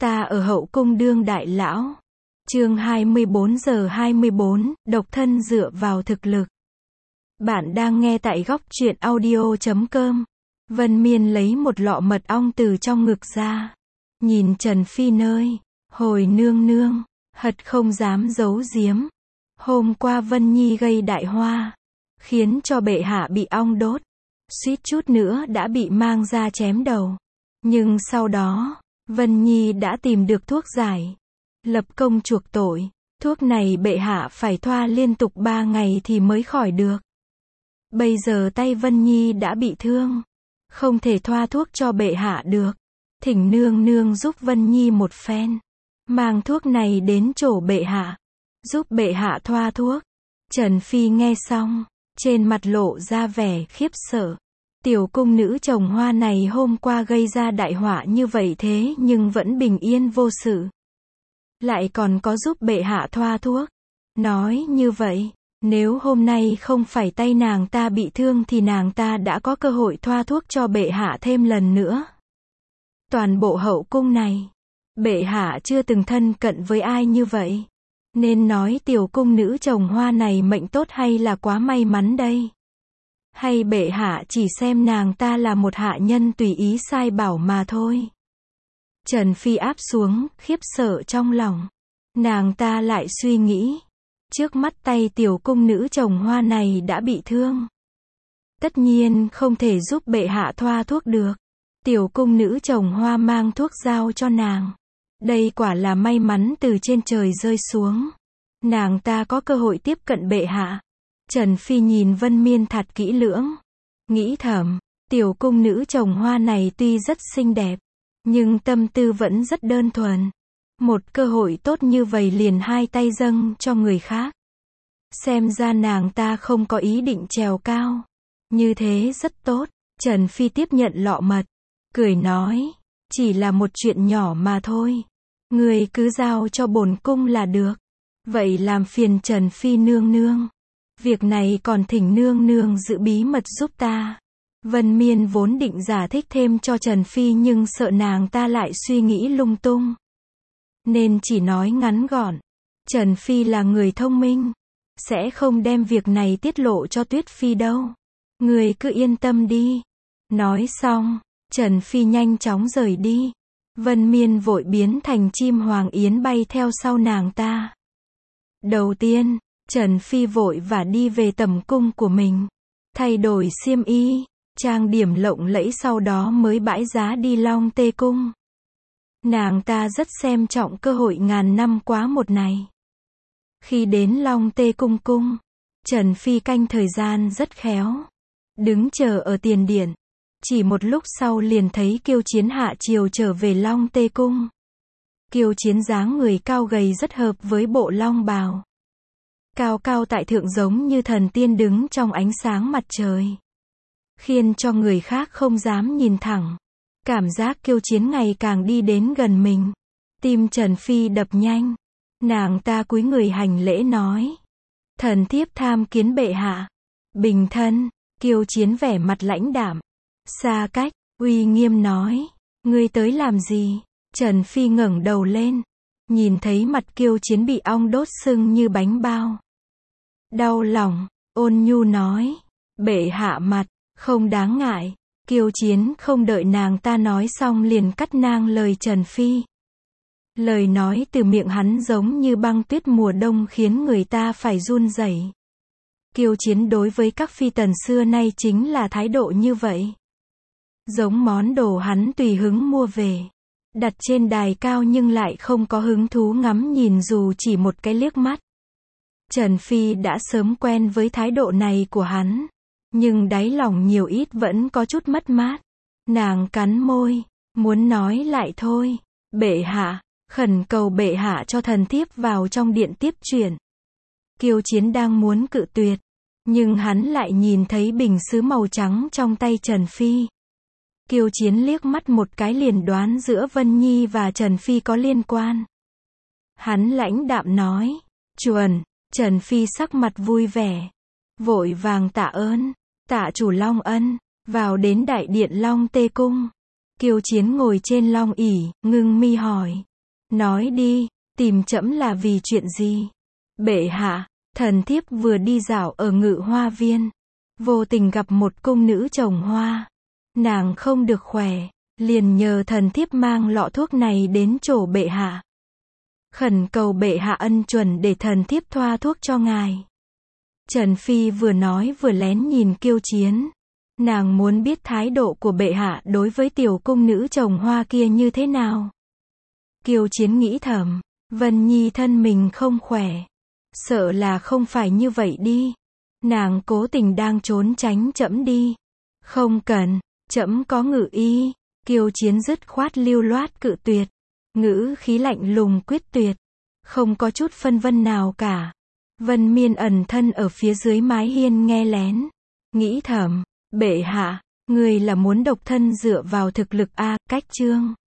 Ta ở hậu cung đương đại lão. Chương 24:24, độc thân dựa vào thực lực. Bạn đang nghe tại góc truyện audio.com. Vân Miên lấy một lọ mật ong từ trong ngực ra. Nhìn Trần Phi nơi, hồi nương nương, hật không dám giấu giếm. Hôm qua Vân Nhi gây đại hoa, khiến cho bệ hạ bị ong đốt. Suýt chút nữa đã bị mang ra chém đầu. Nhưng sau đó, Vân Nhi đã tìm được thuốc giải. Lập công chuộc tội. Thuốc này bệ hạ phải thoa liên tục 3 ngày thì mới khỏi được. Bây giờ tay Vân Nhi đã bị thương, không thể thoa thuốc cho bệ hạ được. Thỉnh nương nương giúp Vân Nhi một phen. Mang thuốc này đến chỗ bệ hạ, giúp bệ hạ thoa thuốc. Trần Phi nghe xong, trên mặt lộ ra vẻ khiếp sợ. Tiểu cung nữ trồng hoa này hôm qua gây ra đại họa như vậy thế nhưng vẫn bình yên vô sự. Lại còn có giúp bệ hạ thoa thuốc. Nói như vậy, nếu hôm nay không phải tay nàng ta bị thương thì nàng ta đã có cơ hội thoa thuốc cho bệ hạ thêm lần nữa. Toàn bộ hậu cung này, bệ hạ chưa từng thân cận với ai như vậy. Nên nói tiểu cung nữ trồng hoa này mệnh tốt hay là quá may mắn đây? Hay bệ hạ chỉ xem nàng ta là một hạ nhân tùy ý sai bảo mà thôi? Trần Phi áp xuống, khiếp sợ trong lòng. Nàng ta lại suy nghĩ. Trước mắt tay tiểu cung nữ trồng hoa này đã bị thương. Tất nhiên không thể giúp bệ hạ thoa thuốc được. Tiểu cung nữ trồng hoa mang thuốc giao cho nàng. Đây quả là may mắn từ trên trời rơi xuống. Nàng ta có cơ hội tiếp cận bệ hạ. Trần Phi nhìn Vân Miên thật kỹ lưỡng. Nghĩ thầm, tiểu cung nữ trồng hoa này tuy rất xinh đẹp, nhưng tâm tư vẫn rất đơn thuần. Một cơ hội tốt như vậy liền hai tay dâng cho người khác. Xem ra nàng ta không có ý định trèo cao. Như thế rất tốt. Trần Phi tiếp nhận lọ mật, cười nói, chỉ là một chuyện nhỏ mà thôi. Người cứ giao cho bổn cung là được. Vậy làm phiền Trần Phi nương nương. Việc này còn thỉnh nương nương giữ bí mật giúp ta. Vân Miên vốn định giải thích thêm cho Trần Phi nhưng sợ nàng ta lại suy nghĩ lung tung, nên chỉ nói ngắn gọn. Trần Phi là người thông minh, sẽ không đem việc này tiết lộ cho Tuyết Phi đâu. Người cứ yên tâm đi. Nói xong, Trần Phi nhanh chóng rời đi. Vân Miên vội biến thành chim hoàng yến bay theo sau nàng ta. Đầu tiên, Trần Phi vội và đi về tầm cung của mình, thay đổi xiêm y, trang điểm lộng lẫy sau đó mới bãi giá đi Long Tê Cung. Nàng ta rất xem trọng cơ hội ngàn năm quá một này. Khi đến Long Tê Cung cung, Trần Phi canh thời gian rất khéo. Đứng chờ ở tiền điện. Chỉ một lúc sau liền thấy Kiêu Chiến hạ triều trở về Long Tê Cung. Kiêu Chiến dáng người cao gầy rất hợp với bộ long bào. Cao cao tại thượng giống như thần tiên đứng trong ánh sáng mặt trời, khiến cho người khác không dám nhìn thẳng. Cảm giác Kiêu Chiến ngày càng đi đến gần mình. Tim Trần Phi đập nhanh. Nàng ta cúi người hành lễ nói, thần thiếp tham kiến bệ hạ. Bình thân. Kiêu Chiến vẻ mặt lãnh đạm, xa cách, uy nghiêm nói, ngươi tới làm gì? Trần Phi ngẩng đầu lên, nhìn thấy mặt Kiêu Chiến bị ong đốt sưng như bánh bao. Đau lòng, ôn nhu nói, bệ hạ mặt, không đáng ngại. Kiêu Chiến không đợi nàng ta nói xong liền cắt ngang lời Trần Phi. Lời nói từ miệng hắn giống như băng tuyết mùa đông khiến người ta phải run rẩy. Kiêu Chiến đối với các phi tần xưa nay chính là thái độ như vậy. Giống món đồ hắn tùy hứng mua về, đặt trên đài cao nhưng lại không có hứng thú ngắm nhìn dù chỉ một cái liếc mắt. Trần Phi đã sớm quen với thái độ này của hắn, nhưng đáy lòng nhiều ít vẫn có chút mất mát. Nàng cắn môi, muốn nói lại thôi. Bệ hạ, khẩn cầu bệ hạ cho thần thiếp vào trong điện tiếp chuyện. Kiêu Chiến đang muốn cự tuyệt, nhưng hắn lại nhìn thấy bình sứ màu trắng trong tay Trần Phi. Kiêu Chiến liếc mắt một cái liền đoán giữa Vân Nhi và Trần Phi có liên quan. Hắn lãnh đạm nói, chuẩn. Trần Phi sắc mặt vui vẻ, vội vàng tạ ơn, tạ chủ Long ân. Vào đến đại điện Long Tê Cung. Kiêu Chiến ngồi trên long ỷ, ngưng mi hỏi, Nói đi, tìm trẫm là vì chuyện gì? Bệ hạ, thần thiếp vừa đi dạo ở Ngự Hoa Viên, vô tình gặp một cung nữ trồng hoa. Nàng không được khỏe, liền nhờ thần thiếp mang lọ thuốc này đến chỗ bệ hạ. Khẩn cầu bệ hạ ân chuẩn để thần thiếp thoa thuốc cho ngài. Trần Phi vừa nói vừa lén nhìn Kiêu Chiến. Nàng muốn biết thái độ của bệ hạ đối với tiểu cung nữ trồng hoa kia như thế nào. Kiêu Chiến nghĩ thầm, Vân Nhi thân mình không khỏe. Sợ là không phải như vậy đi. Nàng cố tình đang trốn tránh trẫm đi. Không cần, trẫm có ngự y. Kiêu Chiến dứt khoát lưu loát cự tuyệt. Ngữ khí lạnh lùng quyết tuyệt. Không có chút phân vân nào cả. Vân Miên ẩn thân ở phía dưới mái hiên nghe lén. Nghĩ thầm, bệ hạ, người là muốn độc thân dựa vào thực lực a, cách chương.